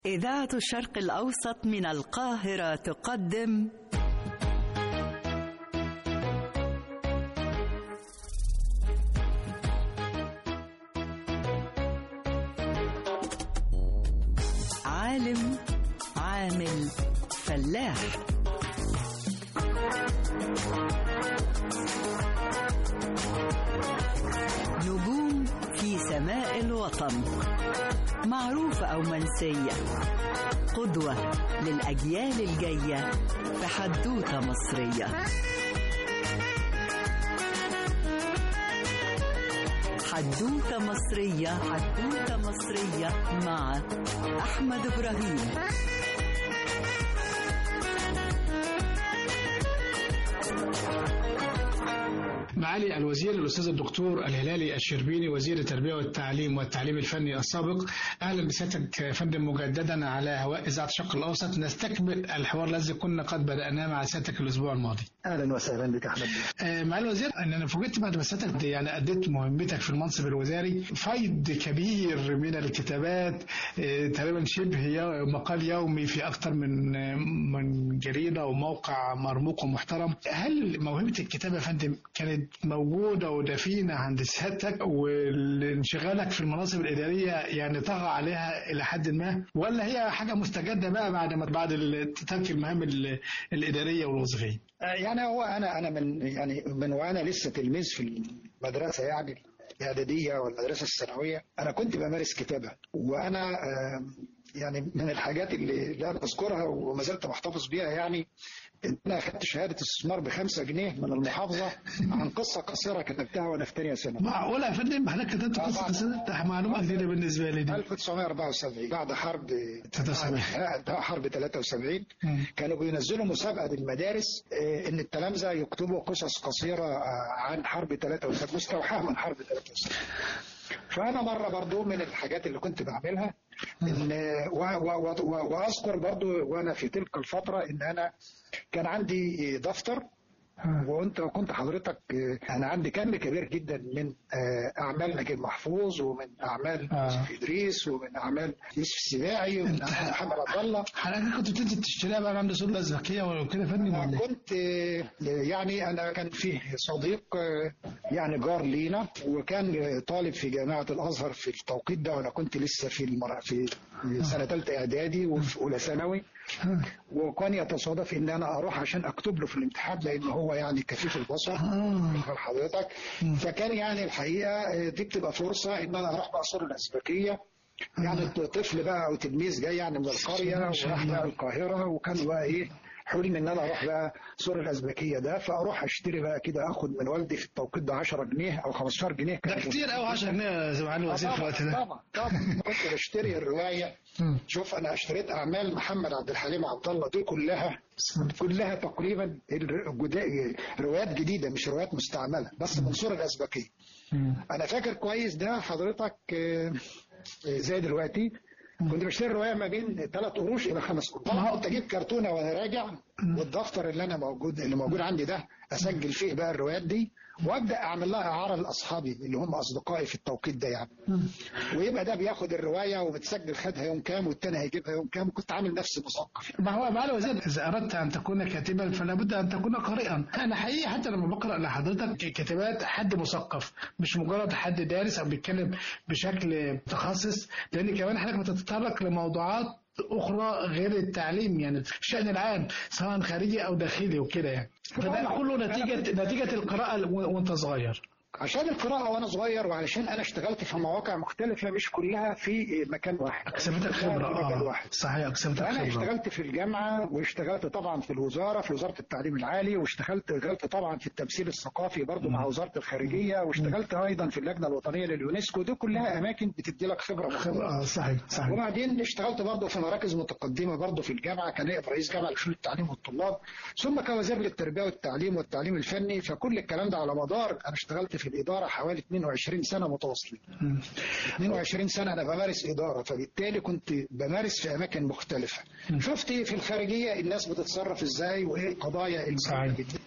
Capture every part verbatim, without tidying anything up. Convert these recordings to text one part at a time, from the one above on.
إذاعة الشرق الأوسط من القاهرة تقدم عالم عامل فلاح. نجوم في سماء الوطن، معروفة أو منسية، قدوة للأجيال الجاية في حدوتة مصرية. حدوتة مصرية، حدوتة مصرية مع أحمد إبراهيم. معالي الوزير الأستاذ الدكتور الهلالي الشربيني وزير التربية والتعليم والتعليم الفني السابق، أهلا بسيادتك يا فندم مجددا على هواء إذاعة الشرق الأوسط. نستكمل الحوار الذي كنا قد بدأناه مع سيادتك الأسبوع الماضي. أهلا وسهلا بك أحمد. آه معالي الوزير، أن أنا فوجئت بعد ما سيادتك يعني أديت مهمتك في المنصب الوزاري فيض كبير من الكتابات، آه تقريبا شبه مقال يومي في أكثر من آه من جريدة وموقع مرموق ومحترم. هل موهبة الكتابة يا فندم كانت موجودة ودفينة عند سيادتك وانشغالك في المناصب الإدارية يعني طغى عليها إلى حد ما، ولا هي حاجة مستجدة بقى بعد ما بعد ترك المهام الإدارية والوظيفية؟ يعني هو أنا أنا من يعني من وأنا لسه تلميذ في المدرسة يعني الإعدادية والمدرسة الثانوية أنا كنت بمارس كتابة، وأنا يعني من الحاجات اللي لا أذكرها وما زلت محتفظ بيها يعني إن أنا أخدت شهادة استثمار بخمسة جنيه من المحافظة عن قصة قصيرة كتبتها وأنا في ثانية ثانوي. معقولة يا فندم حضرتك كتبت قصة قصيرة؟ ده معلومة جديدة بالنسبة لي دي. ألف وتسعمائة وأربعة وسبعين بعد حرب ثلاثة وسبعين حرب ثلاثة وسبعين كانوا بينزلوا مسابقة للمدارس إن التلامذة يكتبوا قصص قصيرة عن حرب ثلاثة وسبعين مستوحاة من حرب ثلاثة وسبعين. فأنا مرة برضو من الحاجات اللي كنت بعملها إن وأذكر برضو وأنا في تلك الفترة إن أنا كان عندي دفتر، وانت كنت حضرتك انا عندي كم كبير جدا من اعمال نجيب محفوظ ومن اعمال يوسف ادريس ومن اعمال يوسف السباعي ومن اعمال محمد عبد الله. حضرتك كنت بتنزل تشتريها بقى عند سوق الازبكيه وكده فندم؟ كنت يعني انا كان فيه صديق يعني جار لينا وكان طالب في جامعه الازهر في التوقيت ده، وانا كنت لسه في المر... في سنه ثالثه اعدادي وفي اولى ثانوي، وكان يتصادف ان انا اروح عشان اكتب له في الامتحان لان هو يعني كفيف البصر حضرتك. فكان يعني الحقيقه دي بتبقى فرصه ان انا اروح بقى سور الازبكيه، يعني طفل بقى او تلميذ جاي يعني من القريه وراح بقى القاهره، وكان بقى ايه حلم ان انا اروح بقى سور الازبكيه ده، فاروح اشتري بقى كده اخد من والدي في التوقيت ده عشرة جنيه او خمستاشر جنيه. ده كتير قوي عشرة جنيه يا زمان الوزير في الوقت ده. طبعا طبعا كنت بشتري الروايه. شوف انا اشتريت اعمال محمد عبد الحليم عبد الله دي كلها كلها تقريبا روايات جديده مش روايات مستعمله بس من سور الازبكيه. انا فاكر كويس ده حضرتك زي دلوقتي كنت بشتري الروايه ما بين ثلاث قروش الى خمس قروش. طبعا كنت اجيب كرتونه وانا راجع، والدفتر اللي انا موجود اللي موجود عندي ده اسجل فيه بقى الروايات دي، وابدا اعمل لها اعاره لاصحابي اللي هم اصدقائي في التوقيت ده يعني. ويبقى ده بياخد الروايه وبتسجل خدها يوم كام والتاني هيجيبها يوم كام، وكنت عامل نفسي مثقف. ما هو معالي الوزير اذا اردت ان تكون كاتبا فلا بد ان تكون قارئا. انا حقيقي حتى لما بقرا لحضرتك كتابات حد مثقف مش مجرد حد دارس او بيتكلم بشكل متخصص، لان كمان حضرتك بتتطرق لموضوعات أخرى غير التعليم يعني الشأن العام سواء خارجي أو داخلي وكده يعني. فده كله نتيجة نتيجة القراءة وأنت صغير. عشان القراءة وأنا صغير وعلشان أنا اشتغلت في مواقع مختلفة مش كلها في مكان واحد. أكسبتك خبرة. آه صحيح أكسبتك خبرة. أنا اشتغلت في الجامعة واشتغلت طبعا في الوزارة في وزارة التعليم العالي، واشتغلت اشتغلت طبعا في التمثيل الثقافي برضو مع وزارة الخارجية، واشتغلت أيضا في اللجنة الوطنية لليونسكو. دي كلها أماكن بتدي لك خبرة خبرة. آه صحيح صحيح. وبعدين اشتغلت برضو في مراكز متقدمة برضو في الجامعة كنائب رئيس جامعة لشؤون التعليم والطلاب، ثم كوزير للتربية والتعليم والتعليم الفني. فكل الكلام ده على مدار أنا اشتغلت في الإدارة حوالي اثنين وعشرين سنة متواصلين. اثنين وعشرين سنة أنا بمارس إدارة، فبالتالي كنت بمارس في أماكن مختلفة. شفت في الخارجية الناس بتتصرف إزاي وإيه القضايا اللي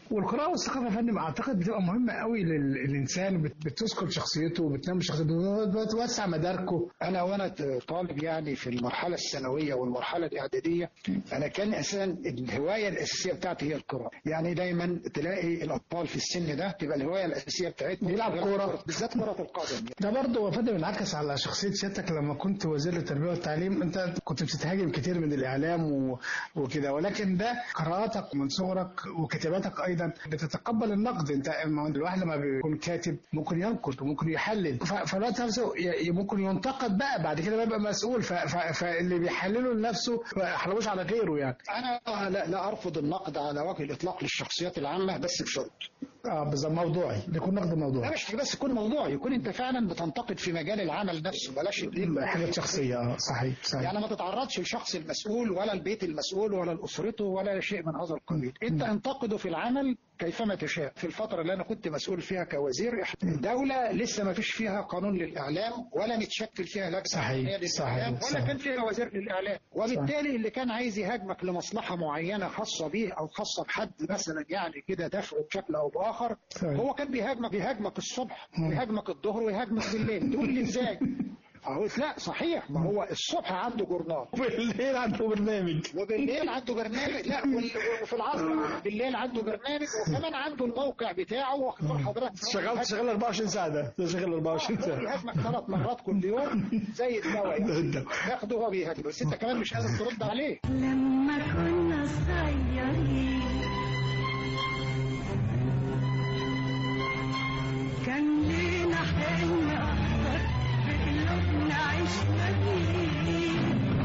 والقراءه والثقافه يا فندم اعتقد بتبقى مهمه قوي للانسان، بتسكن شخصيته، بتنمي شخصيته، بتوسع مداركه. انا وانا طالب يعني في المرحله الثانويه والمرحله الاعداديه، انا كان اساسا الهوايه الاساسيه بتاعتي هي القراءه. يعني دايما تلاقي الاطفال في السن ده تبقى الهوايه الاساسيه بتاعتهم يلعب كوره، بالذات كره القدم. ده برضه يا فندم انعكس على شخصيه سيادتك لما كنت وزير التربيه والتعليم. انت كنت بتتهاجم كتير من الاعلام و... وكده، ولكن ده قراءاتك من صغرك وكتاباتك ايضا بتتقبل النقد. انت الواحد لما بيكون كاتب ممكن ينقد وممكن يحلل، فالوقت نفسه ممكن ينتقد بقى بعد كده بيبقى مسؤول، ف... ف... فاللي بيحلله لنفسه ما يحلوش على غيره. يعني انا لا, لا ارفض النقد على وجه الاطلاق للشخصيات العامه، بس بشرط اه بالظبط موضوعي، يكون نقد موضوعي. لا مش بس يكون موضوعي، يكون انت فعلا بتنتقد في مجال العمل نفسه، بلاش حاجه شخصيه. اه صحيح صحيح. يعني ما تتعرضش للشخص المسؤول ولا البيت المسؤول ولا لاسرته ولا شيء من هذا القبيل. انت انتقده في العمل كيفما تشاء. في الفتره اللي انا كنت مسؤول فيها كوزير الدوله لسه ما فيش فيها قانون للاعلام ولا متشكل فيها لجنه صحيح صحيح ولا صحيح. كان فيها وزير للاعلام، وبالتالي صحيح. اللي كان عايز يهاجمك لمصلحه معينه خاصه به او خاصه بحد مثلا يعني كده دفعه بشكل او باخر صحيح. هو كان بيهاجمك بيهاجمك الصبح ويهاجمك الظهر ويهاجمك بالليل. تقول لي ازاي؟ اهو لا صحيح، ما هو الصبح عنده جورنال وبالليل عنده برنامج وبالليل عنده برنامج لا وفي العصر بالليل عنده برنامج، وكمان عنده الموقع بتاعه. واخد بال حضرتك شغال شغال أربعة وعشرين ساعه، ده شغال أربعة وعشرين ساعه بيهاجمك ثلاث مرات كل يوم زي الدواء يعني ياخده هو بيهاجم، بس انت كمان مش قادر ترد عليه. لما كنا صغيرين كان لينا حلم اكبر بقلوبنا عشنا فيه،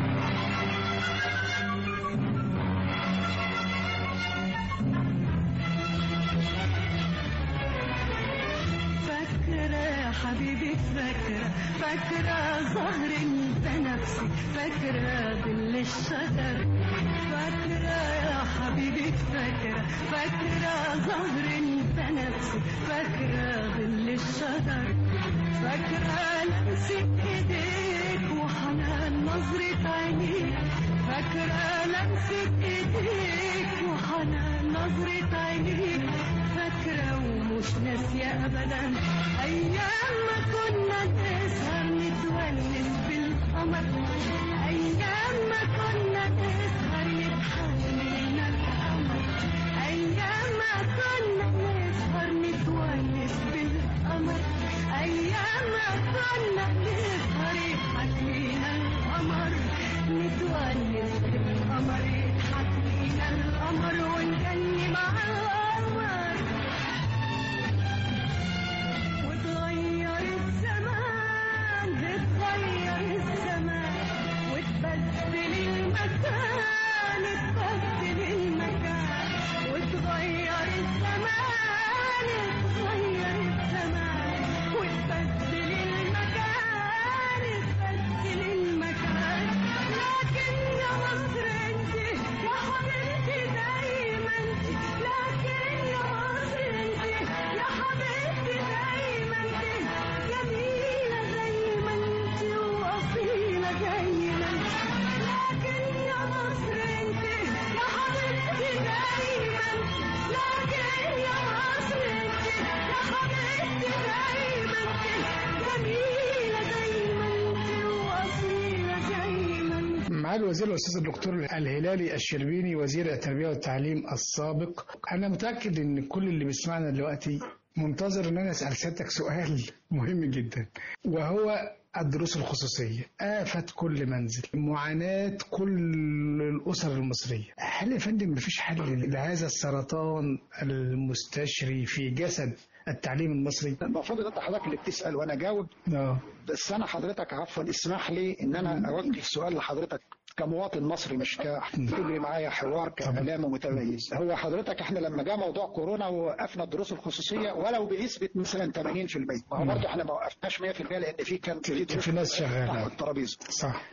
فاكرة يا حبيبي فاكرة فاكرة ظهر البنفسي، فاكرة ظل الشجر، فاكرة يا حبيبي فاكرة فاكرة ظهر البنفسي، فاكرة ظل الشجر، فاكرة لمسة ايديك وحنان نظرة عينيك، فاكرة لمسة ايديك وحنان نظرة عينيك، فاكرة ومش ناسية ابدا ايام ما كنا نسهر نتونس بالقمر، ايام ما كنا نسهر نتحملنا القمر، ايام ما كنا نسهر نتونس بالقمر، ايام ما كنا نسهر يضحك لينا القمر، نتونس بالقمر يضحك لينا القمر ونغني مع القمر. وتغير الزمان اتغير الزمان وتبدل المكان اتبدل المكان، وتغير الزمان اتغير الزمان وتبدل المكان اتبدل المكان، لكن يا مصر انت يا حبيبتي دايما انت، لكن يا مصر انت يا حبيبتي دايما انت، جميلة زي ما انت واصيلة زي ما انت، لكن يا مصر انت يا حبيبتي دايما انت، لكن يا مصر انت يا حبيبتي دايما انت، جميلة زي ما انت واصيلة زي ما انت. مع الوزير الاستاذ الدكتور الهلالي الشربيني وزير التربيه والتعليم السابق. انا متاكد ان كل اللي بيسمعنا دلوقتي منتظر ان انا اسال سيادتك سؤال مهم جدا، وهو الدروس الخصوصيه آفة كل منزل، معاناة كل الأسر المصرية. هل يا فندم مفيش حل لهذا السرطان المستشري في جسد التعليم المصري؟ المفروض انت حضرتك اللي بتسال وانا جاوب. اه بس انا حضرتك عفوا اسمح لي ان انا اوجه سؤال لحضرتك كمواطن مصري، مش كتجري معايا حوار كاعلام متميز. هو حضرتك احنا لما جاء موضوع كورونا ووقفنا الدروس الخصوصيه ولو بنسبه مثلا ثمانين بالمئة، ما هو برضه احنا ما وقفناش مية بالمئة لان في كان في, في ناس شغاله على الترابيزه. صح.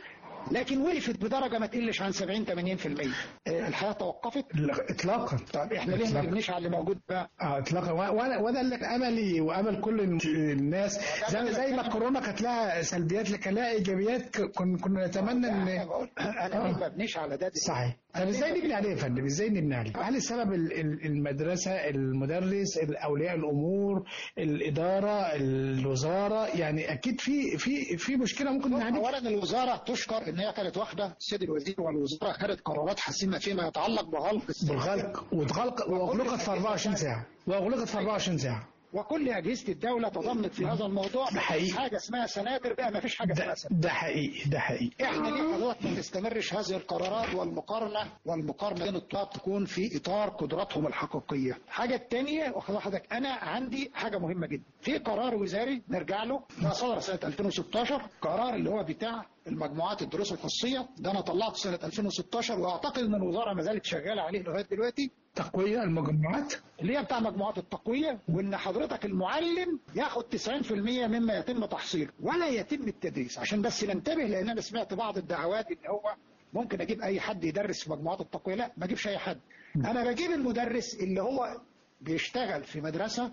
لكن وقفت بدرجه ما تقلش عن سبعين ثمانين بالمية. الحياه توقفت اطلاقا. طب احنا ليه ما بنبنيش على اللي موجود بقى؟ اه اطلاقا. وانا وانا اللي املي وامل كل الناس زي, زي ما الكورونا كانت لها سلبيات لكن لها ايجابيات، كنا كنا نتمنى ان انا ما ببنيش على ده. صحيح. طب ازاي نبني عليه يا فندم؟ ازاي نبني عليه؟ هل السبب المدرسه، المدرس، اولياء الامور، الاداره، الوزاره؟ يعني اكيد في في في مشكله ممكن نعالجها. اولا الوزاره تشكر ان هي كانت واخده، السيد الوزير والوزاره خدت قرارات حاسمه فيما يتعلق بغلق بالغلق واتغلق واغلقت في أربعة وعشرين ساعه واغلقت في أربعة وعشرين ساعه. وكل اجهزه الدوله تضمنت في هذا الموضوع. ده حقيقي. حاجه اسمها سناتر بقى، ما فيش حاجه اسمها سناتر. ده حقيقي ده حقيقي. احنا ليه حضرتك ما تستمرش هذه القرارات والمقارنه والمقارنه بين الطلاب تكون في اطار قدراتهم الحقيقيه. الحاجه الثانيه واخد حضرتك، انا عندي حاجه مهمه جدا، في قرار وزاري نرجع له ده صدر سنه ألفين وستاشر، قرار اللي هو بتاع المجموعات الدروس الخصوصيه، ده انا طلعته سنه ألفين وستاشر واعتقد ان الوزاره ما زالت شغاله عليه لغايه دلوقتي. تقويه المجموعات اللي هي بتاع مجموعات التقويه، وان حضرتك المعلم ياخد تسعين بالمية مما يتم تحصيله ولا يتم التدريس. عشان بس ننتبه، لان انا سمعت بعض الدعوات ان هو ممكن اجيب اي حد يدرس في مجموعات التقويه. لا، ما اجيبش اي حد. انا بجيب المدرس اللي هو بيشتغل في مدرسه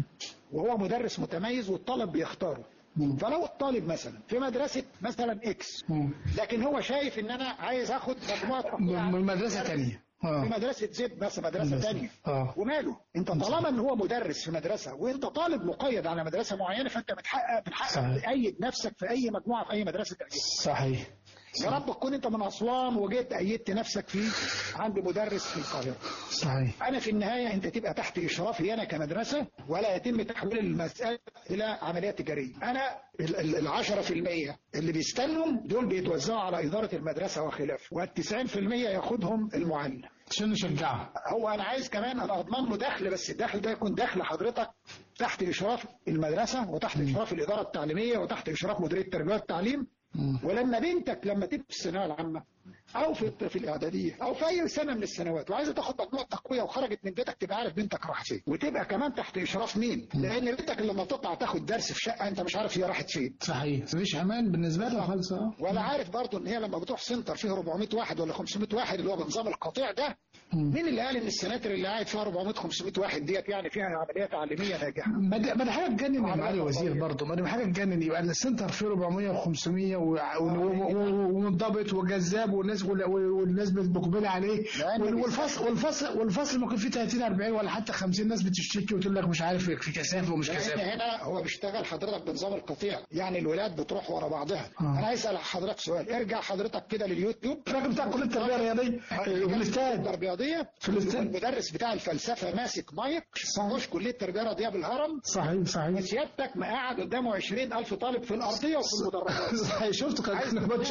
وهو مدرس متميز والطالب بيختاره. فلو الطالب مثلا في مدرسه مثلا اكس، لكن هو شايف ان انا عايز اخد مجموعه من مدرسه ثانيه في مدرسه زد بس مدرسه ثانيه، وماله انت طالما ان هو مدرس في مدرسه وانت طالب مقيد على مدرسه معينه، فانت بتحقق بتحقق تأيد نفسك في اي مجموعه في اي مدرسه تأيد. صحيح. يا رب تكون انت من اسوان وجيت ايدت نفسك في عند مدرس في القاهره. صحيح. انا في النهايه انت تبقى تحت اشرافي انا كمدرسه، ولا يتم تحويل المساله الى عمليه تجاريه. انا ال عشرة بالمية اللي بيستنوا دول بيتوزعوا على اداره المدرسه وخلافه، وال تسعين بالمية ياخدهم المعلم عشان نشجعه. هو انا عايز كمان انا اضمن له دخل، بس الدخل ده يكون دخل حضرتك تحت اشراف المدرسه وتحت م. اشراف الاداره التعليميه وتحت اشراف مديريه التربيه والتعليم. م. ولما بنتك لما تبقى في الثانويه العامه او في في الاعداديه او في اي سنه من السنوات وعايزه تاخد مجموعه تقويه وخرجت من بيتك، تبقى عارف بنتك راحت فين، وتبقى كمان تحت اشراف مين؟ م. لان بنتك لما تطلع تاخد درس في شقه انت مش عارف هي راحت فين. صحيح. مفيش امان بالنسبه لها خالص. ولا عارف برضه ان هي لما بتروح سنتر فيه أربعمية واحد ولا خمسمية واحد اللي هو بنظام القطيع ده، مين اللي قال ان السناتر اللي قاعد فيها أربعمية خمسمية واحد ديت يعني فيها عمليه تعليميه ناجحه؟ ما دي حاجه تجنن يا معالي الوزير برضه، ما دي حاجه تجنن. يبقى السنتر فيه أربعمية وخمسمية ومنضبط وجذاب والناس والناس بتقبل عليه، والفصل والفصل والفصل ممكن فيه ثلاثين أربعين ولا حتى خمسين ناس بتشتكي وتقول لك مش عارف في كثافه ومش كثافه. هنا هو بيشتغل حضرتك بنظام القطيع، يعني الولاد بتروح ورا بعضها. آه. انا عايز اسال حضرتك سؤال، ارجع حضرتك كده لليوتيوب، الراجل بتاع كليه التربيه الرياضيه في الاستاد الرياضيه في الاستاد، المدرس بتاع الفلسفه ماسك مايك مش كليه التربيه الرياضيه بالهرم. صحيح صحيح. وسيادتك مقعد قدامه عشرين ألف طالب في الارضيه وفي المدرجات. صحيح. شفت كان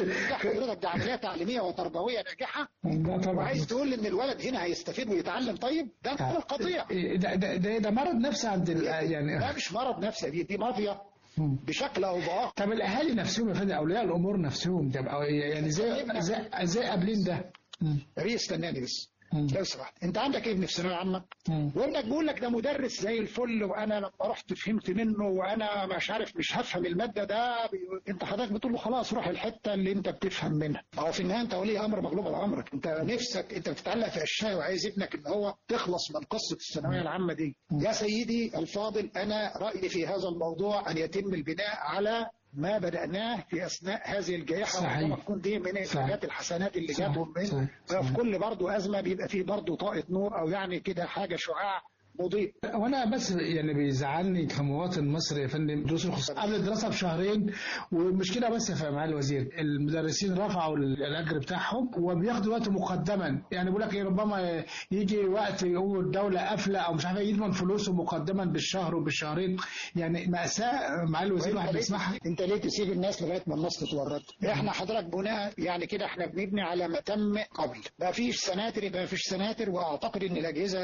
حضرتك دي عمليه تعليميه وتربويه ناجحه، وعايز تقول ان الولد هنا هيستفيد ويتعلم؟ طيب ده القضيه ده ده ده مرض نفسي عند يعني ده مش مرض نفسي، دي دي مافيا بشكل او باخر. طب الاهالي نفسهم يا فندم، اولياء الامور نفسهم ده يعني زي زي قابلين ده؟ ريس استناني بس لو سمحت، انت عندك ابن في ثانويه عامه وابنك بيقول لك ده مدرس زي الفل وانا لما رحت فهمت منه وانا مش عارف مش هفهم الماده ده بي... انت حضرتك بتقول له خلاص روح الحته اللي انت بتفهم منها. او في النهايه انت ولي امر مغلوب على امرك، انت نفسك انت بتتعلق في اشياء وعايز ابنك ان هو تخلص من قصه الثانويه العامه دي. يا سيدي الفاضل، انا رايي في هذا الموضوع ان يتم البناء على ما بدأناه في أثناء هذه الجائحة، وما تكون دي من الحاجات الحسنات اللي جاتهم من في كل برضه أزمة بيبقى فيه برضه طاقة نور أو يعني كده حاجة شعاع مضيء. وانا بس يعني بيزعلني كمواطن مصري يا فندم، دروس الخصوصيه قبل الدراسه بشهرين، والمشكله بس يا معالي الوزير المدرسين رفعوا الاجر بتاعهم وبياخدوا وقت مقدما، يعني بيقول لك ربما يجي وقت يقول الدوله قافله او مش عارف يضمن فلوسه مقدما بالشهر وبالشهرين، يعني ماساه معالي الوزير واحد بيسمعها. انت ليه تسيب الناس لغايه ما الناس تتورط؟ احنا حضرتك بناء يعني كده احنا بنبني على ما تم قبل، ما فيش سناتر يبقى ما فيش سناتر، واعتقد ان الاجهزه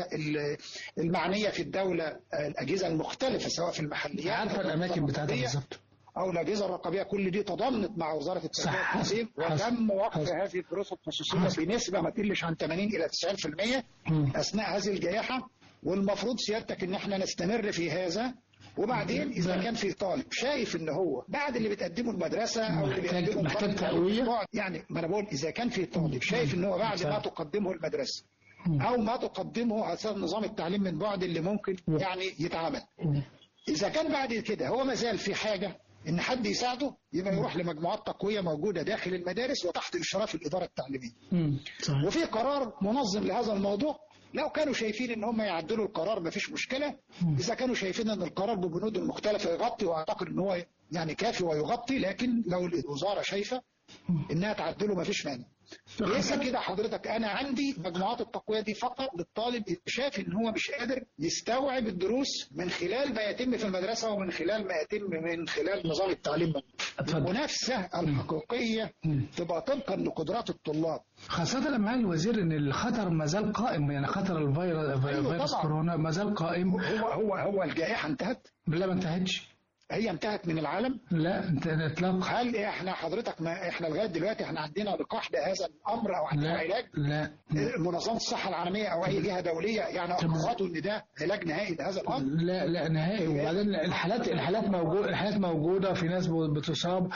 المعنيه في الدوله الاجهزه المختلفه سواء في المحليات عارفه الاماكن بتاعتها بالظبط او الاجهزه الرقابيه كل دي تضامنت مع وزاره التربيه والتعليم، وتم وقف هذه الدروس الخصوصيه بنسبه ما تقلش عن ثمانين الى تسعين بالمية اثناء هذه الجائحه. والمفروض سيادتك ان احنا نستمر في هذا وبعدين اذا كان في طالب شايف ان هو بعد اللي بتقدمه المدرسه او اللي بيقدمه محتاج تقويه، يعني ما انا بقول اذا كان في طالب شايف ان هو بعد ما تقدمه المدرسه او ما تقدمه على اساس نظام التعليم من بعد اللي ممكن يعني يتعامل، اذا كان بعد كده هو ما زال في حاجه ان حد يساعده، يبقى يروح لمجموعات تقويه موجوده داخل المدارس وتحت اشراف الاداره التعليميه. وفي قرار منظم لهذا الموضوع، لو كانوا شايفين ان هم يعدلوا القرار ما فيش مشكله، اذا كانوا شايفين ان القرار ببنوده المختلفه يغطي، واعتقد ان هو يعني كافي ويغطي، لكن لو الوزاره شايفه انها تعدله ما فيش مانع. ليس كده حضرتك، انا عندي مجموعات التقويه دي فقط للطالب شايف ان هو مش قادر يستوعب الدروس من خلال ما يتم في المدرسه ومن خلال ما يتم من خلال نظام التعليم. المنافسه الحقيقيه تبقى طبقا لقدرات الطلاب، خاصه لما قال الوزير ان الخطر ما زال قائم، يعني خطر الفيروس فيروس كورونا ما زال قائم. هو هو هو الجائحه انتهت؟ لا ما انتهتش. هي انتهت من العالم؟ لا اطلاقا. هل احنا حضرتك ما احنا لغايه دلوقتي احنا عندنا لقاح لهذا الامر او عندنا لا علاج؟ لا. منظمه الصحه العالميه او اي جهه دوليه يعني اخذوا ان ده علاج نهائي لهذا الامر؟ لا لا نهائي. وبعدين الحالات الحالات موجوده الحالات موجوده في ناس بتصاب،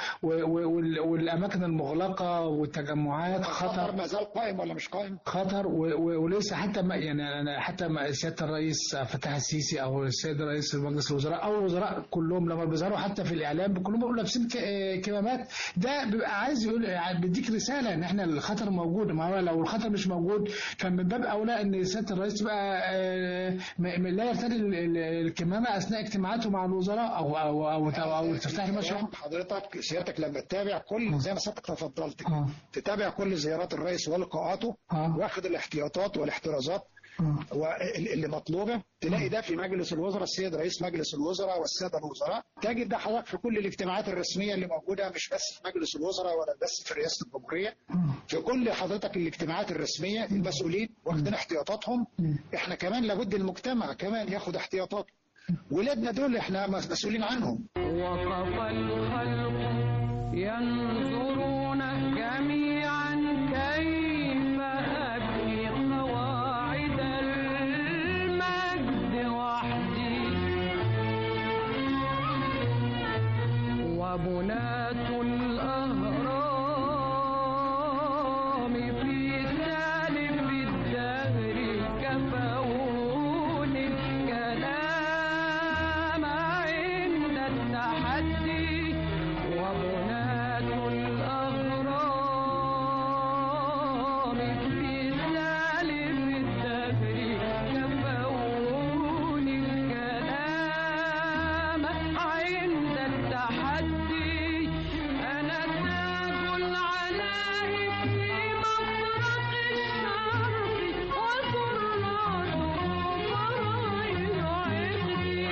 والاماكن المغلقه والتجمعات خطر. ما زال قائم ولا مش قائم؟ خطر ولسه حتى ما يعني انا حتى سياده الرئيس فتح السيسي او السيد رئيس مجلس الوزراء او الوزراء كلهم لما بيظهروا حتى في الاعلام كلهم بيقولوا لابسين كمامات، ده بيبقى عايز يقول بيديك رساله ان احنا الخطر موجود. ما هو لو الخطر مش موجود كان من باب اولى ان سياده الرئيس بقى لا يرتدي الكمامه اثناء اجتماعاته مع الوزراء او او او, أو, أو تفتح المشروع. حضرتك سيادتك لما تتابع كل زي ما سيادتك تفضلت تتابع كل زيارات الرئيس ولقاءاته واخد الاحتياطات والاحترازات واللي مطلوبه، تلاقي ده في مجلس الوزراء، السيد رئيس مجلس الوزراء والساده الوزراء، تجد ده حضرتك في كل الاجتماعات الرسميه اللي موجوده، مش بس في مجلس الوزراء ولا بس في رئاسه الجمهوريه، في كل حضرتك الاجتماعات الرسميه المسؤولين واخدين احتياطاتهم. احنا كمان لابد المجتمع كمان ياخد احتياطاته، ولادنا دول احنا مسؤولين عنهم. وقف الخلق ينظرون جميعا كيف أبني قواعد المجد وحدي، وبنات الأهرام في سالف الدهر كفوني الكلام عند التحدي، وبنات الأهرام في سالف الدهر كفوني الكلام عند التحدي. أنا تاج العلاء في مفرق الشرق وسراج فرايل عقدي،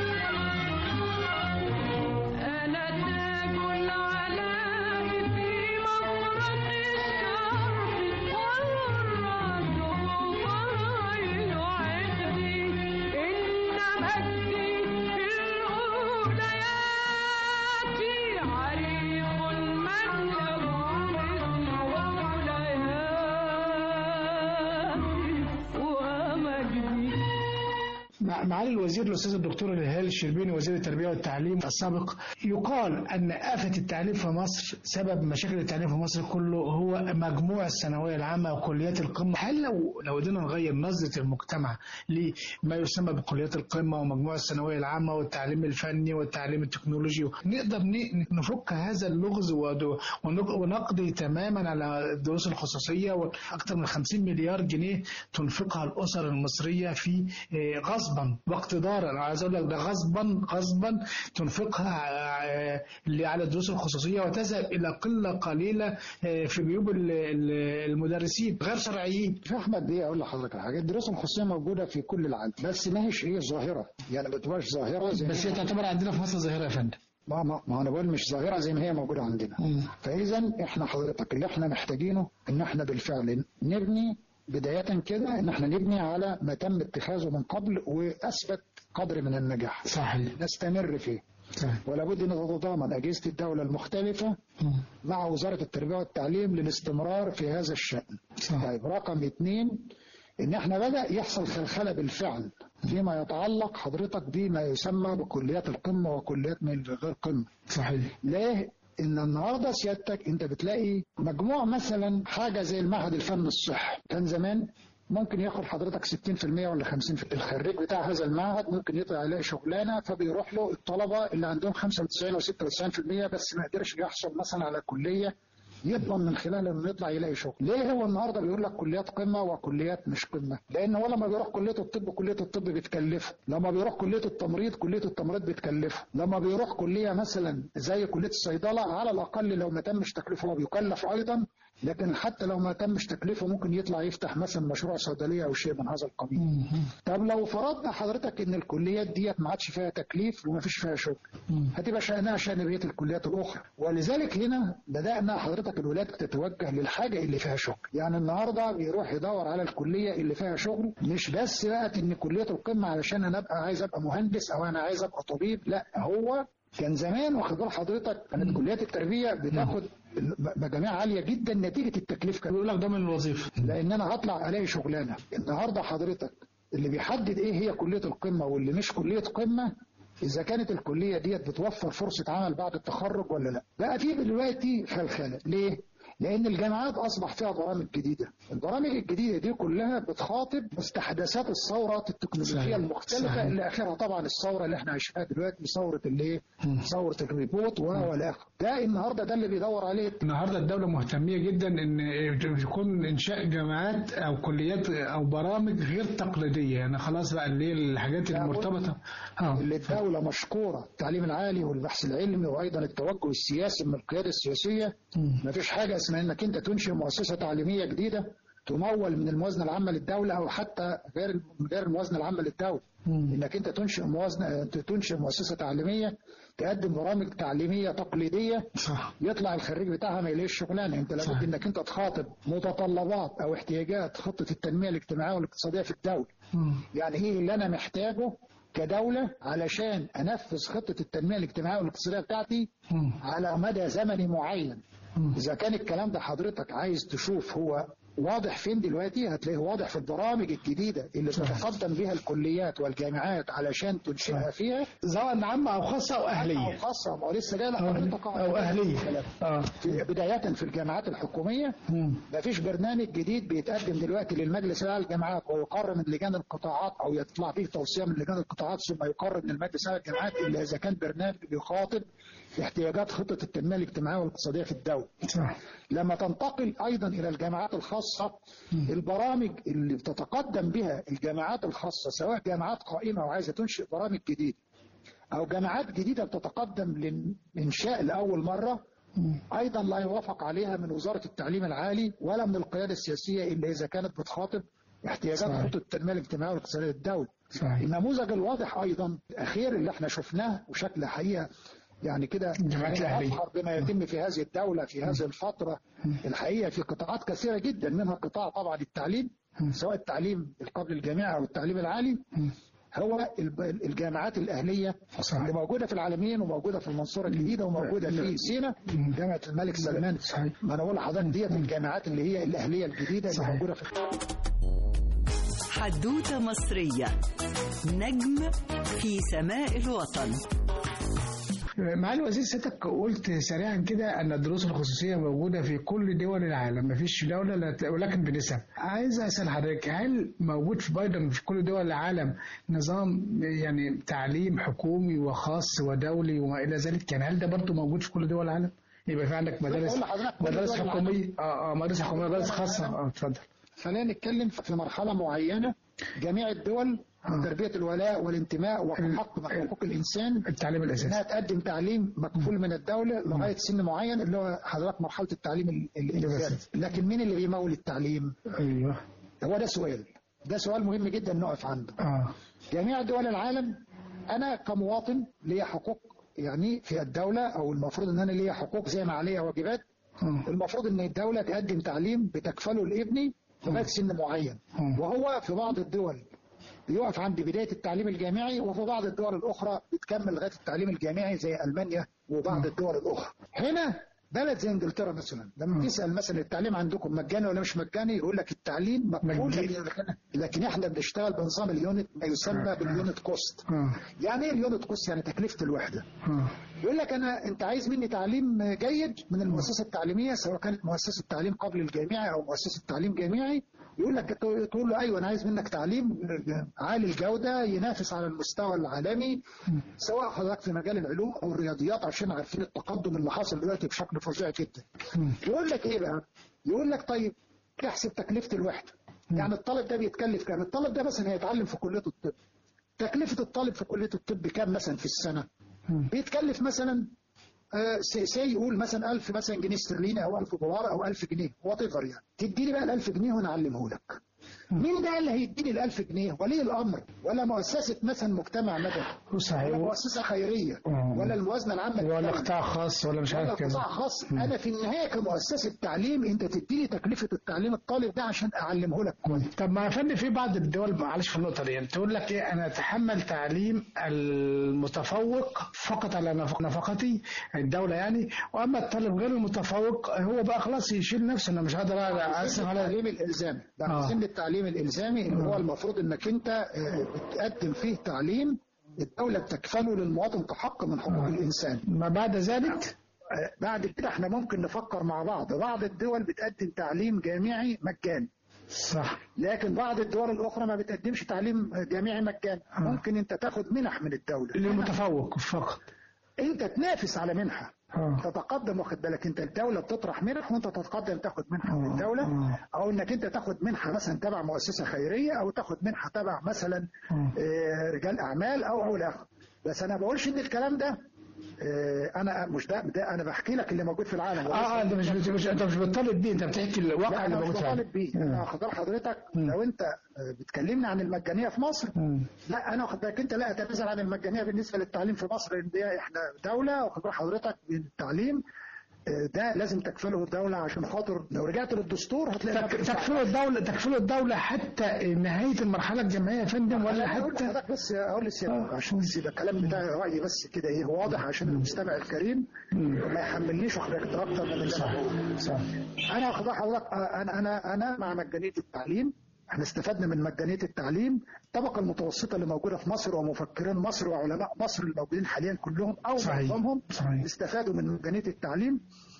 أنا تاج العلاء في مفرق الشرق وسراج فرايل عقدي، إن مجدي في الأوليات عريق من له مثل أوليات ومجدي. معالي الوزير الاستاذ الدكتور الهلال الشربيني وزير التربيه والتعليم السابق، يقال ان آفة التعليم في مصر، سبب مشاكل التعليم في مصر كله هو مجموع الثانويه العامه وكليات القمه. هل لو لو قدرنا نغير نظره المجتمع لما يسمى بكليات القمه ومجموع الثانويه العامه والتعليم الفني والتعليم التكنولوجي، نقدر نفك هذا اللغز ونقضي تماما على الدروس الخصوصيه واكثر من خمسين مليار جنيه تنفقها الاسر المصريه في غصبا واقتدارا. انا عايز اقول لك ده غصبا غصبا تنفقها على الدروس الخصوصيه وتذهب الى قله قليله في جيوب المدرسين غير شرعيين. في احمد دي اقول لحضرتك حاجه، الدروس الخصوصيه موجوده في كل العالم، بس ما هيش هي ظاهره، يعني ما تبقاش ظاهره زي بس هي تعتبر عندنا في مصر ظاهره يا فندم. ما ما, ما انا بقول مش ظاهره زي ما هي موجوده عندنا. فاذا احنا حضرتك اللي احنا محتاجينه ان احنا بالفعل نبني بداية كده، ان احنا نبني على ما تم اتخاذه من قبل واثبت قدر من النجاح. صحيح. نستمر فيه. صحيح. ولا بد ان تتضامن اجهزة الدولة المختلفة مع وزارة التربية والتعليم للاستمرار في هذا الشأن. صحيح. طيب رقم اثنين، ان احنا بدأ يحصل خلخلة بالفعل فيما يتعلق حضرتك بما يسمى بكليات القمة وكليات من غير قمة. صحيح. ليه؟ ان النهارده سيادتك انت بتلاقي مجموع مثلا حاجه زي المعهد الفني الصحي، كان زمان ممكن ياخد حضرتك ستين في المية ولا خمسين في المية. الخريج بتاع هذا المعهد ممكن يطلع يلاقي شغلانه، فبيروح له الطلبه اللي عندهم خمسة وتسعين وستة وتسعين في المية بس ما قدرش يحصل مثلا على كليه يضمن من خلال انه يطلع يلاقي شغل. ليه هو النهارده بيقول لك كليات قمه وكليات مش قمه؟ لان هو لما بيروح كليه الطب كليه الطب بتكلفه، لما بيروح كليه التمريض كليه التمريض بتكلفه، لما بيروح كليه مثلا زي كليه الصيدله على الاقل لو ما تمش تكليفه هو بيكلف ايضا، لكن حتى لو ما تمش تكليفه ممكن يطلع يفتح مثلا مشروع صيدليه او شيء من هذا القبيل. طب لو فرضنا حضرتك ان الكليات ديت ما عادش فيها تكليف وما فيش فيها شغل، هتبقى شأنها شأن بقيه الكليات الاخرى. ولذلك هنا بدأنا حضرتك الولاد تتوجه للحاجه اللي فيها شغل. يعني النهارده بيروح يدور على الكليه اللي فيها شغل، مش بس بقت ان كليه القمه علشان انا ابقى عايز ابقى مهندس او انا عايز ابقى طبيب، لا هو كان زمان واخد بال حضرتك كانت كليات التربيه بتاخد مجاميع عاليه جدا نتيجه التكليف، كان بيقول لك ده من الوظيفه لان انا هطلع الاقي شغلانه. النهارده حضرتك اللي بيحدد ايه هي كليه القمه واللي مش كليه قمه اذا كانت الكليه ديت بتوفر فرصه عمل بعد التخرج ولا لا. بقى في دلوقتي خلخله. ليه؟ لأن الجامعات أصبح فيها برامج جديدة. البرامج الجديدة دي كلها بتخاطب مستحدثات الثورات التكنولوجية صحيح. المختلفة صحيح. اللي آخرها طبعا الثورة اللي احنا عايشينها دلوقتي، ثورة اللي ثورة الريبوت والآخر. ده النهاردة ده اللي بيدور عليه. النهاردة الدولة مهتمية جدا إن يكون إنشاء جامعات أو كليات أو برامج غير تقليدية، يعني خلاص بقى اللي هي الحاجات المرتبطة اه اللي الدولة مشكورة، التعليم العالي والبحث العلمي وأيضا التوجه السياسي من القيادة السياسية. ما فيش حاجة اسمها انك انت تنشئ مؤسسه تعليميه جديده تمول من الموازنه العامه للدوله او حتى غير غير الموازنه العامه للدوله. مم. انك انت تنشئ موازنه تنشئ مؤسسه تعليميه تقدم برامج تعليميه تقليديه صح. يطلع الخريج بتاعها ما يلاقيش شغلانه. انت لابد انك انت تخاطب متطلبات او احتياجات خطه التنميه الاجتماعيه والاقتصاديه في الدوله. مم. يعني ايه اللي انا محتاجه كدولة علشان أنفذ خطة التنمية الاجتماعية والاقتصادية بتاعتي مم. على مدى زمني معين. مم. إذا كان الكلام ده حضرتك عايز تشوف هو واضح فين دلوقتي، هتلاقيه واضح في البرامج الجديدة اللي تتقدم بها الكليات والجامعات علشان تنشئها فيها، سواء عامة أو خاصة أو أهلية. أو خاصة ما هو لسه جاي أو, أو أهلية. آه. في بداية في الجامعات الحكومية ما فيش برنامج جديد بيتقدم دلوقتي للمجلس الأعلى للجامعات ويقرر من لجان القطاعات أو يطلع فيه توصية من لجان القطاعات ثم يقرر من المجلس الأعلى للجامعات إلا إذا كان برنامج بيخاطب احتياجات خطة التنمية الاجتماعية والاقتصادية في الدولة. صح. لما تنتقل أيضا إلى الجامعات الخاصة م. البرامج اللي بتتقدم بها الجامعات الخاصة سواء جامعات قائمة وعايزة تنشئ برامج جديدة أو جامعات جديدة بتتقدم لإنشاء لأول مرة م. أيضا لا يوافق عليها من وزارة التعليم العالي ولا من القيادة السياسية إلا إذا كانت بتخاطب احتياجات خطة التنمية الاجتماعية والاقتصادية للدولة. صحيح. النموذج الواضح أيضا الأخير اللي احنا شفناه وشكل حقيقة يعني كده أفخر بما يتم في هذه الدولة في هذه الفترة الحقيقة في قطاعات كثيرة جدا، منها قطاع طبعا التعليم سواء التعليم قبل الجامعة أو التعليم العالي، هو الجامعات الأهلية صحيح. اللي موجودة في العالمين وموجودة في المنصورة الجديدة وموجودة في سينا جامعة الملك سلمان. ما أنا أقول لحضرتك ديت الجامعات اللي هي الأهلية الجديدة اللي موجودة في حدوتة مصرية، نجم في سماء الوطن. معالي الوزير سيادتك قلت سريعا كده ان الدروس الخصوصيه موجوده في كل دول العالم، ما فيش دوله ولكن بنسب. عايز اسال حضرتك هل موجود في ايضا في كل دول العالم نظام يعني تعليم حكومي وخاص ودولي وما الى ذلك؟ يعني هل ده برضه موجود في كل دول العالم؟ يبقى في عندك مدارس مدارس حكوميه اه اه مدارس حكوميه مدارس خاصه. اه اتفضل. خلينا نتكلم في مرحله معينه. جميع الدول تربية الولاء والانتماء وحق حقوق الإنسان، التعليم الأساسي، إنها تقدم تعليم مكفول من الدولة لغاية سن معين اللي هو حضرتك مرحلة التعليم الإنساني. لكن مين اللي بيمول التعليم؟ أيوه هو ده سؤال، ده سؤال مهم جدا نقف عنده. آه. جميع دول العالم أنا كمواطن ليا حقوق يعني في الدولة، أو المفروض إن أنا ليا حقوق زي ما عليا واجبات. آه. المفروض إن الدولة تقدم تعليم بتكفله لابني لغاية سن معين. آه. وهو في بعض الدول يقف عند بداية التعليم الجامعي، وفي بعض الدول الأخرى بتكمل لغاية التعليم الجامعي زي ألمانيا وبعض م. الدول الأخرى. هنا بلد زي انجلترا مثلا لما تسال مثلا التعليم عندكم مجاني ولا مش مجاني، يقول لك التعليم مقبول، لكن, لكن احنا بنشتغل بنظام اليونت ما يسمى باليونت كوست. يعني ايه اليونت كوست؟ يعني تكلفه الوحده. يقول لك انا انت عايز مني تعليم جيد من المؤسسه التعليميه، سواء كانت مؤسسه تعليم قبل الجامعي او مؤسسه تعليم جامعي، يقول لك تقول له ايوه انا عايز منك تعليم عالي الجوده ينافس على المستوى العالمي، سواء حضرتك في مجال العلوم او الرياضيات، عشان عارفين التقدم اللي حاصل دلوقتي بشكل فظيع جدا. يقول لك ايه بقى؟ يقول لك طيب تحسب تكلفه الوحده. يعني الطالب ده بيتكلف كام؟ الطالب ده مثلا هيتعلم في كليه الطب، تكلفه الطالب في كليه الطب كام مثلا في السنه؟ بيتكلف مثلا سي يقول مثلا ألف مثلا جنيه استرليني او ألف دولار او ألف جنيه وات ايفر، يعني تديني بقى ال ألف جنيه وانا اعلمه لك. مين ده اللي هيديني ال ألف جنيه؟ ولي الامر ولا مؤسسه مثلا مجتمع مدني صحيح ولا مؤسسه خيريه ولا الموازنه العامه ولا قطاع خاص ولا مش عارف كذا قطاع خاص؟ انا في النهايه كمؤسسه تعليم انت تديني تكلفه التعليم الطالب ده عشان اعلمه لك كويس. طب ما يا فندم في بعض الدول معلش في النقطه دي تقول لك ايه، انا اتحمل تعليم المتفوق فقط على نفقتي الدوله يعني، واما الطالب غير المتفوق هو بقى خلاص يشيل نفسه، انا مش هقدر اقسم على التعليم الالزامي. ده سن التعليم الالزامي اللي هو المفروض انك انت بتقدم فيه تعليم الدوله بتكفله للمواطن كحق من حقوق الانسان. ما بعد ذلك بعد كده احنا ممكن نفكر مع بعض. بعض الدول بتقدم تعليم جامعي مجاني صح، لكن بعض الدول الاخرى ما بتقدمش تعليم جامعي مجاني. ممكن انت تاخد منح من الدوله للمتفوق فقط، انت تنافس على منحه أوه. تتقدم، واخد بالك انت الدوله بتطرح منح وانت تتقدم تاخد منحه من الدوله، أوه. او انك انت تاخد منحه مثلا تبع مؤسسه خيريه، او تاخد منحه تبع مثلا آه رجال اعمال او او الاخر. بس انا بقولش ان الكلام ده آه انا مش ده, ده انا بحكي لك اللي موجود في العالم. اه انت مش مش انت مش بتطالب بيه، انت بتحكي الواقع اللي موجود في العالم. انا مش بطالب بيه. انا واخد حضرتك م. لو انت بتكلمني عن المجانيه في مصر م. لا انا واخد بالك انت لا اتنازل عن المجانيه بالنسبه للتعليم في مصر، لان دي احنا دوله واخد حضرتك بالتعليم ده لازم تكفله الدولة، عشان خاطر لو رجعت للدستور هتلاقي تك... تكفله الدولة تكفله الدولة حتى نهاية المرحلة الجامعية يا فندم، ولا حتى حضرتك بس اقول لسيادتك عشان بس يبقى الكلام بتاعي رأيي بس كده ايه واضح عشان المستمع الكريم ما يحملنيش حضرتك اكتر من اللي انا بقوله. انا واخد حضرتك انا انا انا مع مجانية التعليم. احنا استفدنا من مجانية التعليم. الطبقة المتوسطة اللي موجودة في مصر ومفكرين مصر وعلماء مصر الموجودين حاليا كلهم او معظمهم استفادوا من مجانية التعليم،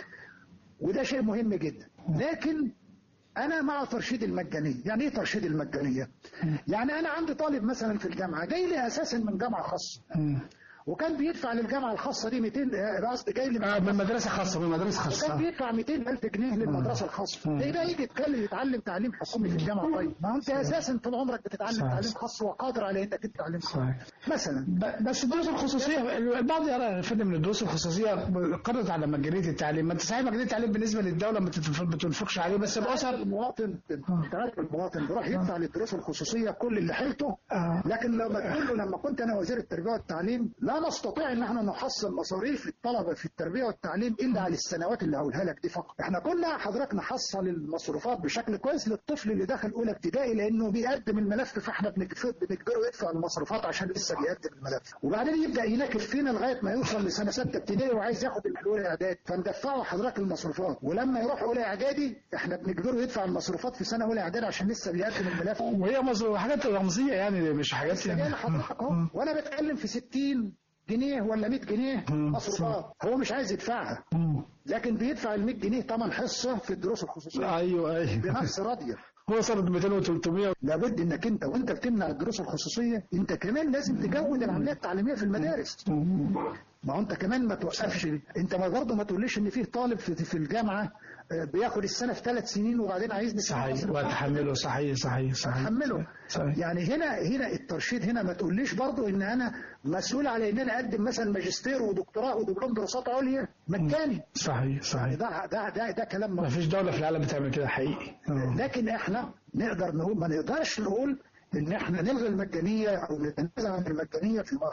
وده شيء مهم جدا. لكن انا مع ترشيد المجانية. يعني ايه ترشيد المجانية؟ يعني انا عندي طالب مثلا في الجامعة جاي لي اساسا من جامعة خاصة وكان بيدفع للجامعه الخاصه دي مئتين قصدي جاي لي آه من مدرسه خاصه من مدرسه خاصه وكان بيدفع مئتين ألف جنيه للمدرسه الخاصه. ليه ده يجي يتكلم يتعلم تعليم حكومي في الجامعه؟ طيب ما انت اساسا طول عمرك بتتعلم صحيح. تعليم خاص وقادر على انك تتعلم مثلا. بس الدروس الخصوصيه البعض يرى فهم من الدروس الخصوصيه قررت على مجانيه التعليم. ما انت صحيح مجانيه التعليم بالنسبه للدوله ما بتنفقش عليه، بس الاسر المواطن انت عارف المواطن بيروح يدفع للدروس الخصوصيه كل اللي حيلته. لكن لو ما تقول له لما كنت انا وزير التربيه والتعليم لا نستطيع ان احنا نحصل مصاريف الطلبه في التربيه والتعليم الا على السنوات اللي هقولها لك دي فقط. احنا كنا حضرتك نحصل المصروفات بشكل كويس للطفل اللي داخل اولى ابتدائي لانه بيقدم الملف، فاحنا بنجبره يدفع المصروفات عشان لسه بيقدم الملف، وبعدين يبدا يناكف فينا لغايه ما يوصل لسنه سته ابتدائي وعايز ياخد الاولى اعدادي، فندفعه حضرتك المصروفات، ولما يروح اولى اعدادي احنا بنجبره يدفع المصروفات في سنه اولى اعدادي عشان لسه بيقدم الملف، وهي مصر حاجات رمزيه يعني مش حاجات يعني حضرتك اهو. وانا بتكلم في ستين جنيه ولا مئة جنيه مصروفات هو مش عايز يدفعها، لكن بيدفع ال مئة جنيه ثمن حصه في الدروس الخصوصيه. ايوه ايوه بنفس راضيه. هو صارت مئتين وثلاثمئة. لابد انك انت وانت بتمنع الدروس الخصوصيه انت كمان لازم تجود العمليه التعليميه في المدارس. ما هو انت كمان ما توقفش. انت ما برضه ما تقوليش ان فيه طالب في, في الجامعه بياخد السنه في ثلاث سنين وبعدين عايزني صحيح واتحمله. صحيح صحيح صحيح اتحمله. يعني هنا هنا الترشيد هنا ما تقوليش برضه ان انا مسؤول على ان انا اقدم مثلا ماجستير ودكتوراه ودبلوم دراسات عليا مجاني. صحيح صحيح. ده ده ده, ده كلام ما فيش دوله في العالم بتعمل كده حقيقي. لكن احنا نقدر نقول ما نقدرش نقول ان احنا نلغي المجانيه او نتنازل عن المجانيه في مرحله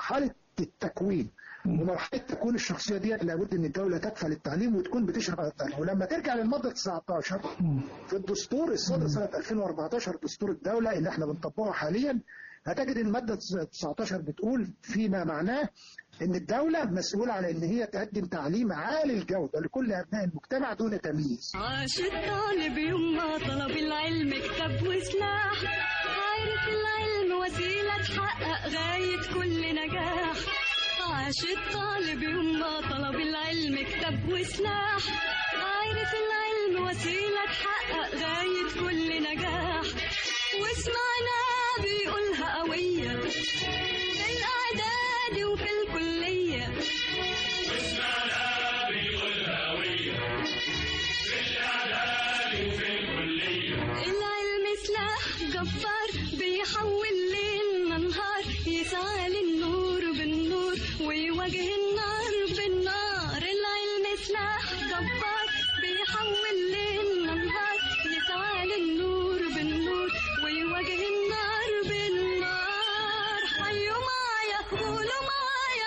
التكوين. ومرحله تكوين الشخصيه دي لابد ان الدوله تكفل التعليم وتكون بتشرف على التعليم. ولما ترجع للماده تسعة عشر في الدستور الصادر سنه ألفين وأربعتاشر دستور الدوله اللي احنا بنطبقه حاليا، هتجد ان الماده تسعة عشر بتقول فيما معناه ان الدوله مسؤوله على ان هي تقدم تعليم عالي الجوده لكل ابناء المجتمع دون تمييز. عاش الطالب يوم ما طلب العلم كتاب وسلاح، عارف العلم وسيله تحقق غايه كل نجاح. عاش الطالب يوم ما طلب العلم كتاب وسلاح، عارف العلم وسيله تحقق غايه كل نجاح. واسمعنا بيقولها قويه في الاعداد وفي الكليه، واسمعنا بيقولها قويه في الاعداد وفي الكليه. العلم سلاح جبار بيحول ليلنا نهار، يسعى للنور بالنور ويواجه النار بالنار. العلم سلاح جبار بيحول ليلنا نهار، يسعى للنور بالنور ويواجه النار بالنار. حيوا معايا قولوا معايا.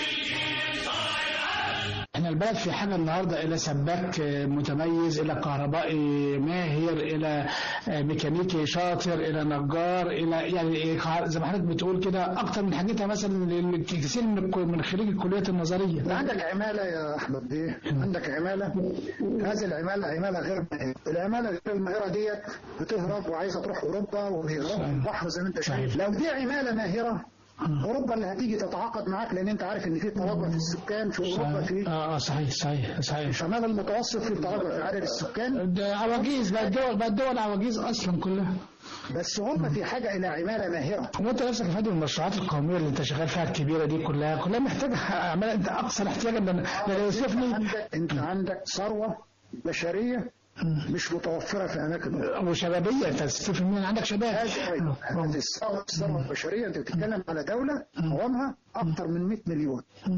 احنا البلد في حاجه النهارده الى سباك متميز، الى كهربائي ماهر، الى ميكانيكي شاطر، الى نجار، الى يعني زي ما حضرتك بتقول كده اكتر من حاجتها مثلا كثير من من خريج الكليات النظريه. عندك عماله يا احمد بيه، عندك عماله، هذه العماله عماله غير ماهره. العماله غير الماهره ديت بتهرب وعايزه تروح اوروبا وبيهربوا البحر زي ما انت شايف. لو دي عماله ماهره اوروبا اللي هتيجي تتعاقد معاك، لان انت عارف ان في تراجع في السكان في اوروبا. في اه صحيح صحيح صحيح الشمال المتوسط في تراجع في عدد السكان. ده عواجيز بقى الدول، بقى الدول عواجيز اصلا كلها. بس هم في حاجه الى عماله ماهره. وانت نفسك يا فندم المشروعات القوميه اللي انت شغال فيها الكبيره دي كلها كلها محتاجه عماله. انت اقصى احتياجا لان يوسفني عندك انت عندك ثروه بشريه مش متوفره في اماكن او شبابيه. انت ستين بالمية عندك شباب. هذه الثروه البشريه انت بتتكلم على دوله قوامها اكثر من مئة مليون.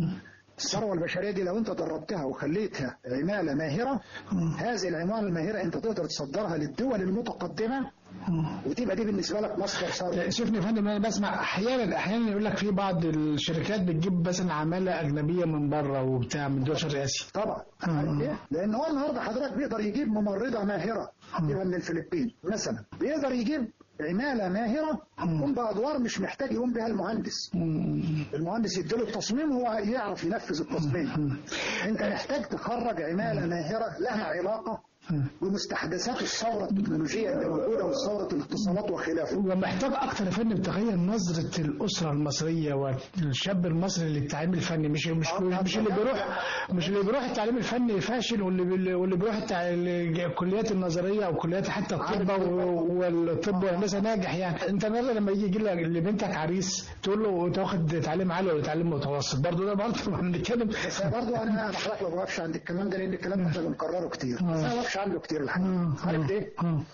الثروه البشريه دي لو انت دربتها وخليتها عماله ماهره، هذه العماله الماهره انت تقدر تصدرها للدول المتقدمه وتبقى دي بالنسبه لك مصدر ثروه. شوفني يا فندم انا بسمع احيانا احيانا يقول لك في بعض الشركات بتجيب مثلا عماله اجنبيه من بره وبتاع من دول شرق اسيا. طبعا ليه؟ لان هو النهارده حضرتك بيقدر يجيب ممرضه ماهره يبقى من الفلبين مثلا، بيقدر يجيب عماله ماهره يقوم بادوار مش محتاج يقوم بها المهندس. المهندس يديله التصميم وهو يعرف ينفذ التصميم. انت محتاج تخرج عماله ماهره لها علاقه بمستحدثات الثوره التكنولوجيه اللي موجوده وثوره الاتصالات وخلافه. ومحتاج اكتر يا فندم تغير نظره الاسره المصريه والشاب المصري للتعليم الفني. مش مش مش اللي بيروح مش اللي بيروح التعليم الفني فاشل، واللي واللي بيروح الكليات النظريه او كليات حتى الطب والطب والهندسه ناجح. يعني انت النهارده لما يجي يجي لبنتك عريس تقول له انت واخد تعليم عالي ولا تعليم متوسط؟ برضه ده برضه بنتكلم. بس برضه انا انا حضرتك ما بوقفش عند الكلام ده لان الكلام ده احنا بنكرره كتير. بس عنده كتير الحقيقه. عارف ليه؟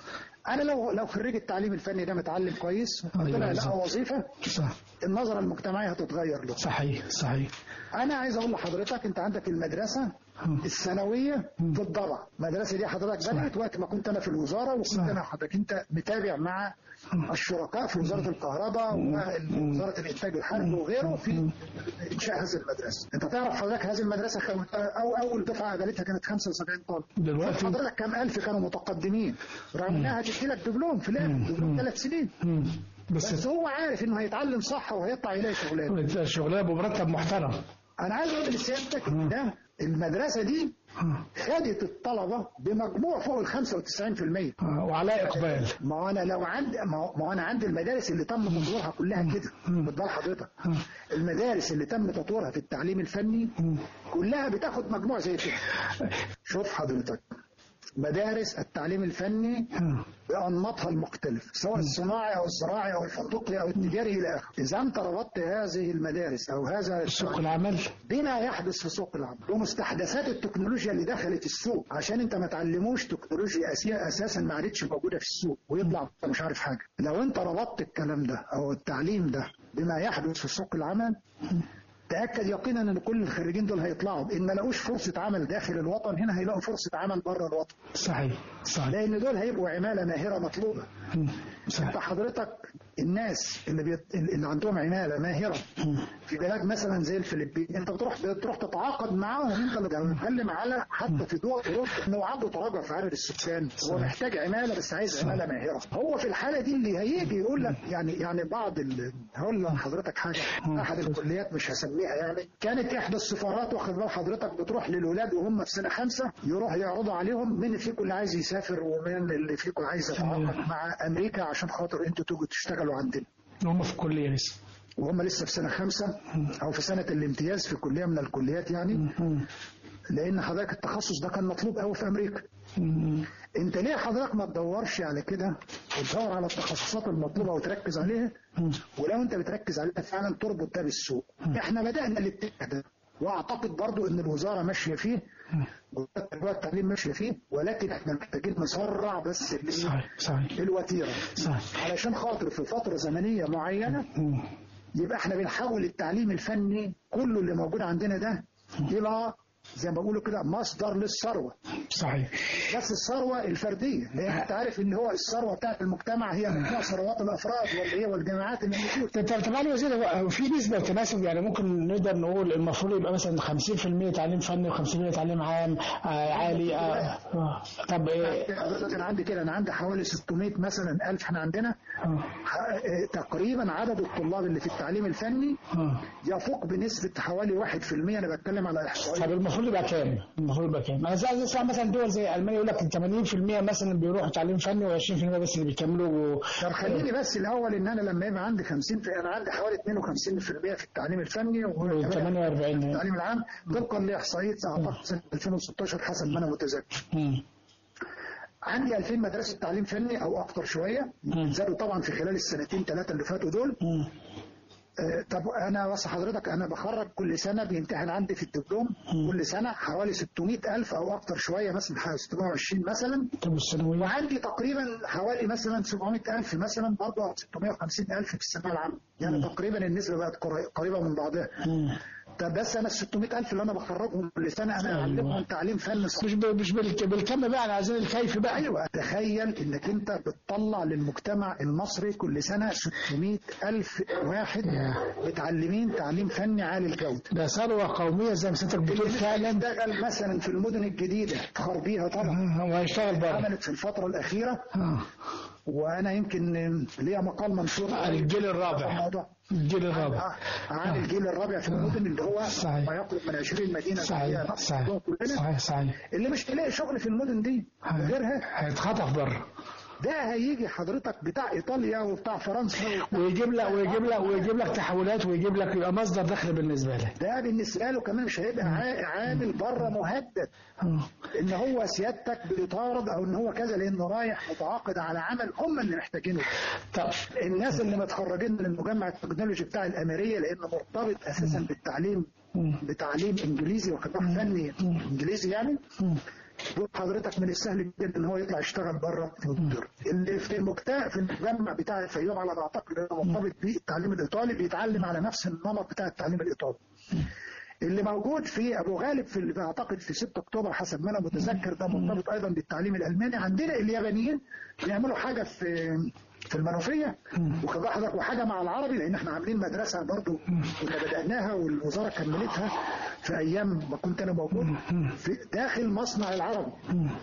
انا لو لو خريج التعليم الفني ده متعلم كويس طلع لقى وظيفه صح، النظره المجتمعيه هتتغير له. صحيح صحيح. انا عايز اقول لحضرتك انت عندك المدرسه الثانويه في الضبع. المدرسه دي حضرتك بدات وقت ما كنت انا في الوزاره، وكنت انا حضرتك انت متابع مع الشركاء في وزاره الكهرباء ووزاره الانتاج الحربي وغيره في انشاء هذه المدرسه. انت تعرف حضرتك هذه المدرسه او اول دفعه قابلتها كانت خمسة وسبعين طالب. دلوقتي حضرتك كام الف كانوا متقدمين رغم انها هتدي لك دبلوم في الاخر دبلوم ثلاث سنين. بس, بس هو عارف انه هيتعلم صح وهيطلع يلاقي شغلانه شغلانه بمرتب محترم. انا عايز اقول لسيادتك ده المدرسه دي خدت الطلبه بمجموع فوق ال خمسة وتسعين بالمية وعلى اقبال. ما انا لو عندي ما انا عندي المدارس اللي تم تطويرها كلها كده. خد بال حضرتك المدارس اللي تم تطويرها في التعليم الفني كلها بتاخد مجموع زي كده. شوف حضرتك مدارس التعليم الفني بأنماطها المختلف سواء الصناعي أو الزراعي أو الفندقي أو التجاري إلى آخره. إذا أنت ربطت هذه المدارس أو هذا سوق العمل بما يحدث في سوق العمل ومستحدثات التكنولوجيا اللي دخلت السوق، عشان أنت ما تعلموش تكنولوجيا أساسية أساسا ما عادتش موجودة في السوق ويطلع مش عارف حاجة. لو أنت ربطت الكلام ده أو التعليم ده بما يحدث في سوق العمل تأكد يقينا ان كل الخريجين دول هيطلعوا ان ما لقوش فرصه عمل داخل الوطن هنا هيلاقوا فرصه عمل بره الوطن. صحيح صحيح. لان دول هيبقوا عماله ماهره مطلوبه. انت حضرتك الناس اللي بيت... اللي عندهم عماله ماهره في بلاد مثلا زي الفلبين، انت بتروح بتروح تتعاقد معاهم، انت اللي بتتكلم على حتى في دول اوروبا انه عنده تراجع في عدد السكان، هو محتاج عماله بس عايز عماله ماهره. هو في الحاله دي اللي هيجي يقول لك يعني يعني بعض ال... هقول لحضرتك حاجه، احد الكليات مش هسميها يعني، كانت احدى السفارات واخد بال حضرتك بتروح للاولاد وهم في سنه خمسه يروح يعرضوا عليهم مين فيكم اللي عايز يسافر ومين اللي فيكم عايز يتعاقد مع امريكا عشان خاطر انتوا تيجوا تشتغلوا عندنا. هم في الكليه لسه وهم لسه في سنه خمسه او في سنه الامتياز في كليه من الكليات يعني، لان حضرتك التخصص ده كان مطلوب قوي في امريكا. انت ليه حضرتك ما تدورش على كده وتدور على التخصصات المطلوبه وتركز عليها، ولو انت بتركز عليها فعلا تربط ده بالسوق. احنا بدانا الاتجاه ده، واعتقد برضو ان الوزاره ماشيه فيه وزاره التعليم ماشيه فيه، ولكن احنا محتاجين نسرع بس صحيح صحيح الوتيره صحيح. علشان خاطر في فتره زمنيه معينه يبقى احنا بنحول التعليم الفني كله اللي موجود عندنا ده الى زي ما بقولوا كده مصدر للثروه. صحيح. بس الثروه الفرديه، لان انت عارف ان هو الثروه بتاعت المجتمع هي مجموع ثروات الافراد واللي هي والجامعات اللي موجوده. طب معالي الوزير، هو في نسبه وتناسب يعني ممكن نقدر نقول المفروض يبقى مثلا خمسين في المية تعليم فني و50% تعليم عام آه عالي آه. آه. طب ايه؟ انا عندي كده، انا عندي حوالي ستمائة مثلا الف، احنا عندنا آه. تقريبا عدد الطلاب اللي في التعليم الفني آه. يفوق بنسبه حوالي واحد في المية. انا بتكلم على احصائيات. طب المفروض يبقى كام؟ المفروض يبقى كام؟ انا عايز اسمع مثلا دول زي المانيا يقول لك ثمانين في المية مثلا بيروحوا تعليم فني و20% بس اللي بيكملوا. طب خليني بس الاول ان انا لما يبقى عندي خمسين في انا عندي حوالي اثنين وخمسين في المية في التعليم الفني وثمانية وأربعين في التعليم العام طبقا لاحصائيه اعتقد سنه ألفين وستاشر حسب ما انا متذكر. عندي ألفين مدرسه تعليم فني او اكثر شويه، زادوا طبعا في خلال السنتين ثلاثه اللي فاتوا دول. طب انا بص حضرتك، انا بخرج كل سنه بيمتحن عندي في الدبلوم كل سنه حوالي ستمائة ألف او اكتر شويه مثلا ستمائة وعشرين مثلا. طب الثانويه وعندي تقريبا حوالي مثلا سبعمائة ألف مثلا برضه ستمائة وخمسين ألف في الثانويه العامه، يعني مم. تقريبا النسبه بقت قريبه من بعضها. مم. طب بس انا ال ستمائة ألف اللي انا بخرجهم كل سنه انا اعلمهم تعليم فني مش مش بالكم بقى، انا عايزين الكيف بقى. ايوه تخيل انك انت بتطلع للمجتمع المصري كل سنه ستمائة ألف واحد متعلمين تعليم فني عالي الجوده. ده ثروه قوميه زي ما سيادتك بتقول فعلا. اشتغل مثلا في المدن الجديده فخر بيها طبعا، هو هيشتغل بره. عملت في الفتره الاخيره آه. وانا يمكن ليا مقال منشور الجيل الرابع. الجيل الرابع عن الجيل الرابع في المدن اللي هو ما يقرب من عشرين مدينه. صحيح صحيح صحيح صحيح. اللي مش تلاقي شغل في المدن دي غيرها هيتخطف بره. ده هيجي حضرتك بتاع ايطاليا وبتاع فرنسا ويجيب لك ويجيب لك ويجيب لك تحولات ويجيب لك يبقى مصدر دخل بالنسبه لك. ده بالنسبه له كمان مش هيبقى عامل بره مهدد ان هو سيادتك بيطارد او ان هو كذا، لانه رايح متعاقد على عمل هم اللي محتاجينه. طب الناس اللي متخرجين من المجمع التكنولوجي بتاع الاميريه لانه مرتبط اساسا بالتعليم بتعليم انجليزي وخبره فني انجليزي يعني، حضرتك من السهل جدا ان هو يطلع يشتغل بره في الدور. اللي في المجتمع في المجمع بتاع الفيوم على ما اعتقد انه مرتبط بالتعليم الايطالي بيتعلم على نفس النمط بتاع التعليم الايطالي. اللي موجود في ابو غالب في اللي اعتقد في ستة اكتوبر حسب ما انا متذكر ده مرتبط ايضا بالتعليم الالماني. عندنا اليابانيين بيعملوا حاجه في في المنوفيه وخد حضرتك وحاجه مع العربي، لان احنا عاملين مدرسه برضو كنا بدأناها والوزاره كملتها في ايام ما كنت انا موجود في داخل مصنع العربي.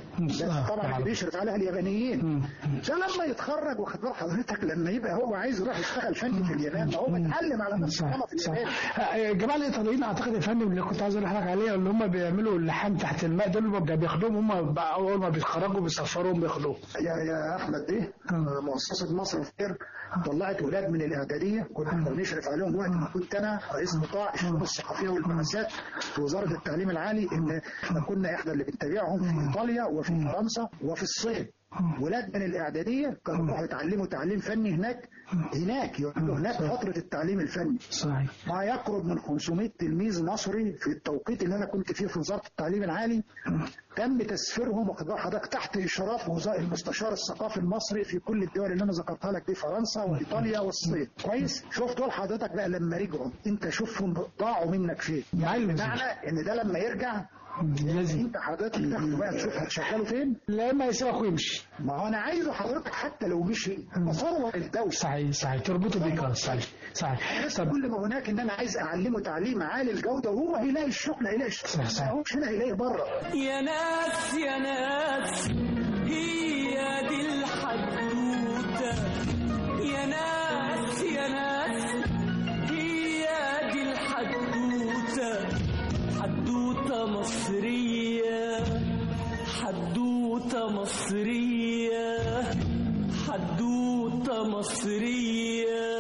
طبعا اللي بيشرف عليها اليابانيين. فلما يتخرج واخد بال حضرتك لما يبقى هو عايز يروح يشتغل فني في اليابان هو متعلم على نفس النمط الياباني. الجماعه الايطاليين اعتقد الفني اللي كنت عايز اقول لحضرتك عليه اللي هم بيعملوا اللحام تحت الماء دول بياخدوهم هم اول ما بيتخرجوا بيسفروهم بياخدوهم. يا يا احمد دي مؤسسه مصر الخير طلعت ولاد من الاعداديه كنا بنشرف عليهم وقت ما كنت انا رئيس قطاع الشؤون الثقافيه والبعثات في وزاره التعليم العالي، ان احنا كنا احنا اللي بنتابعهم في ايطاليا وفي فرنسا وفي الصين. ولاد من الاعداديه كانوا يروحوا يتعلموا تعليم فني هناك هناك يقعدوا هناك فتره التعليم الفني. صحيح. ما يقرب من خمسمائة تلميذ مصري في التوقيت اللي انا كنت فيه في وزاره التعليم العالي تم تسفيرهم واخد حضرتك تحت اشراف المستشار الثقافي المصري في كل الدول اللي انا ذكرتها لك دي فرنسا وايطاليا والصين. كويس. شفت دول حضرتك بقى لما رجعوا انت شوفهم ضاعوا منك فين. يعني بمعنى ان ده لما يرجع لازم انت حضرتك تاخده بقى تشوف هتشغله فين. لا ما يسيبك ويمشي. ما هو انا عايزه حضرتك حتى لو مشي تصور الدولة. صحيح صحيح تربطه بيك. صحيح صحيح. بس كل ما هناك ان انا عايز اعلمه تعليم عالي الجوده وهو هيلاقي الشغل هيلاقي الشغل ما هوش هنا هيلاقي بره. يا ناس يا ناس هي دي الحدوته، يا ناس يا ناس هي دي الحدوته، حدوته مصريه حدوته مصريه حدوته مصريه.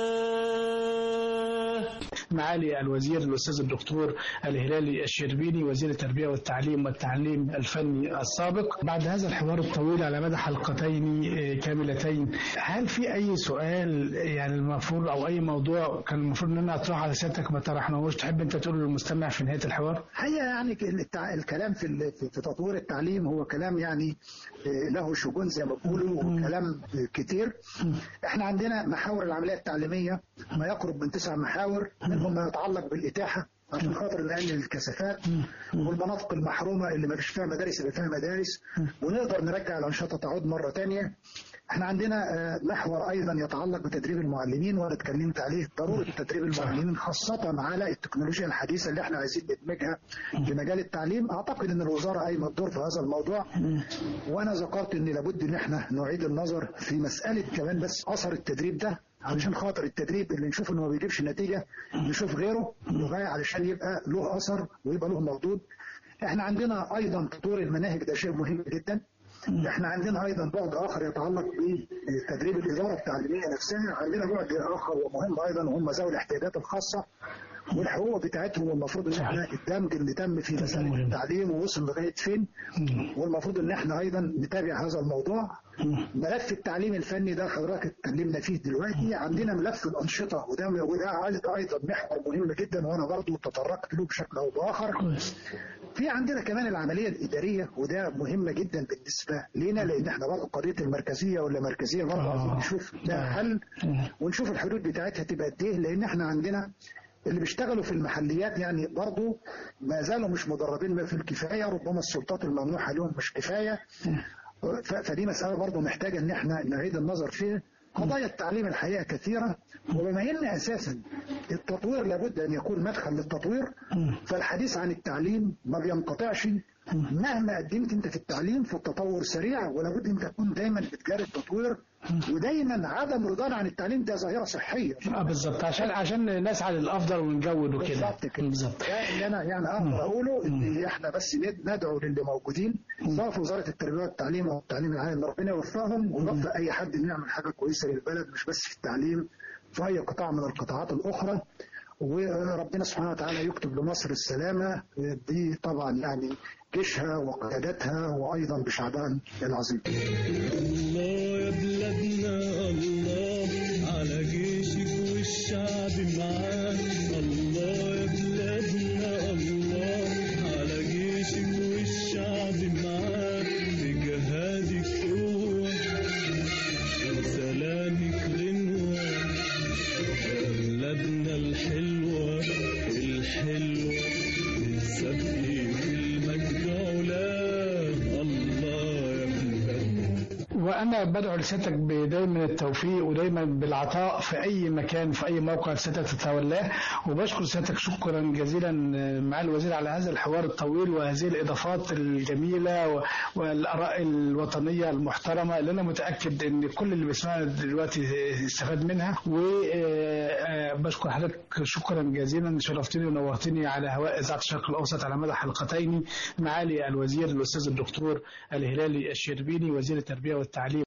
معالي الوزير الأستاذ الدكتور الهلالي الشربيني وزير التربية والتعليم والتعليم الفني السابق، بعد هذا الحوار الطويل على مدى حلقتين كاملتين، هل في أي سؤال يعني المفروض أو أي موضوع كان المفروض إن أنا أطرحه على سيادتك ما طرحناهوش تحب أنت تقول للمستمع في نهاية الحوار؟ هي يعني الكلام في في تطوير التعليم هو كلام يعني له شجون زي ما بيقولوا وكلام كتير. احنا عندنا محاور العملية التعليمية ما يقرب من تسع محاور، منهم ما يتعلق بالإتاحة عشان خاطر نقلل الكثافات، والمناطق المحرومة اللي ما فيش فيها مدارس يبقى فيها مدارس، ونقدر نرجع الأنشطة تعود مرة تانية. احنا عندنا محور أيضا يتعلق بتدريب المعلمين وأنا اتكلمت عليه، ضرورة تدريب المعلمين خاصة على التكنولوجيا الحديثة اللي احنا عايزين ندمجها في مجال التعليم. أعتقد أن الوزارة قايمة بدور في هذا الموضوع، وأنا ذكرت أن لابد أن احنا نعيد النظر في مسألة كمان بس أثر التدريب ده، علشان خاطر التدريب اللي نشوف انه ما بيجيبش نتيجه نشوف غيره لغايه علشان يبقى له اثر ويبقى له مردود. احنا عندنا ايضا تطوير المناهج، ده شيء مهم جدا. احنا عندنا ايضا بعد اخر يتعلق بتدريب الاداره التعليميه نفسها، عندنا بعد اخر ومهم ايضا وهم ذوي الاحتياجات الخاصه والحقوق بتاعتهم، والمفروض ان احنا الدمج اللي تم في مساله التعليم ووصل لغايه فين، والمفروض ان احنا ايضا نتابع هذا الموضوع. ملف التعليم الفني ده حضرتك اتكلمنا فيه دلوقتي، عندنا ملف الانشطه وده وده ايضا محور مهم جدا وانا برضه تطرقت له بشكل او باخر. في عندنا كمان العمليه الاداريه وده مهمه جدا بالنسبه لنا، لان احنا برضه قضيه المركزيه ولا مركزيه برضه عايزين نشوف ده حل ونشوف الحدود بتاعتها تبقى قد ايه، لان احنا عندنا اللي بيشتغلوا في المحليات يعني برضه ما زالوا مش مدربين في الكفايه، ربما السلطات الممنوحه لهم مش كفايه. فدي مسألة برضه محتاجة ان احنا نعيد النظر فيها. قضايا التعليم الحقيقة كثيرة، وبما ان اساسا التطوير لابد ان يكون مدخل للتطوير، فالحديث عن التعليم ما بينقطعش مهما قدمت انت في التعليم، في التطور سريع ولابد ان تكون دايما بتجاري التطوير، ودايما عدم رضانا عن التعليم ده ظاهره صحيه. اه بالظبط، عشان عشان نسعى للافضل ونجود وكده. بالظبط كده. بالظبط. ده اللي انا يعني اقدر اقوله، ان احنا بس ندعو للي موجودين سواء في وزاره التربيه والتعليم او التعليم العام، ربنا يوفقهم ويوفق اي حد انه يعمل حاجه كويسه للبلد، مش بس في التعليم، في اي قطاع من القطاعات الاخرى. وربنا سبحانه وتعالى يكتب لمصر السلامه دي طبعا يعني جيشها وقيادتها وايضا بشعبها العظيم. الله يا بلادنا الله على جيشك والشعب معاك، الله يا بلادنا الله على جيشك والشعب معاك، بجهادك قوة وسلامك غنوة، يا بلادنا الحلوة الحلوة السبق في المجد علا، الله يا بلادنا. وأنا بدعو لسيادتك بدايما التوفيق ودايما بالعطاء في أي مكان في أي موقع سيادتك تتولاه، وبشكر سيادتك شكرا جزيلا مع الوزير على هذا الحوار الطويل وهذه الإضافات الجميلة والآراء الوطنية المحترمة اللي أنا متأكد إن كل اللي بيسمعنا دلوقتي استفاد منها. وبشكر حضرتك شكرا جزيلا، شرفتني ونورتني على هواء إذاعة الشرق الأوسط على مدى حلقتين. معالي الوزير الأستاذ الدكتور الهلالي الشربيني وزير التربية والتعليم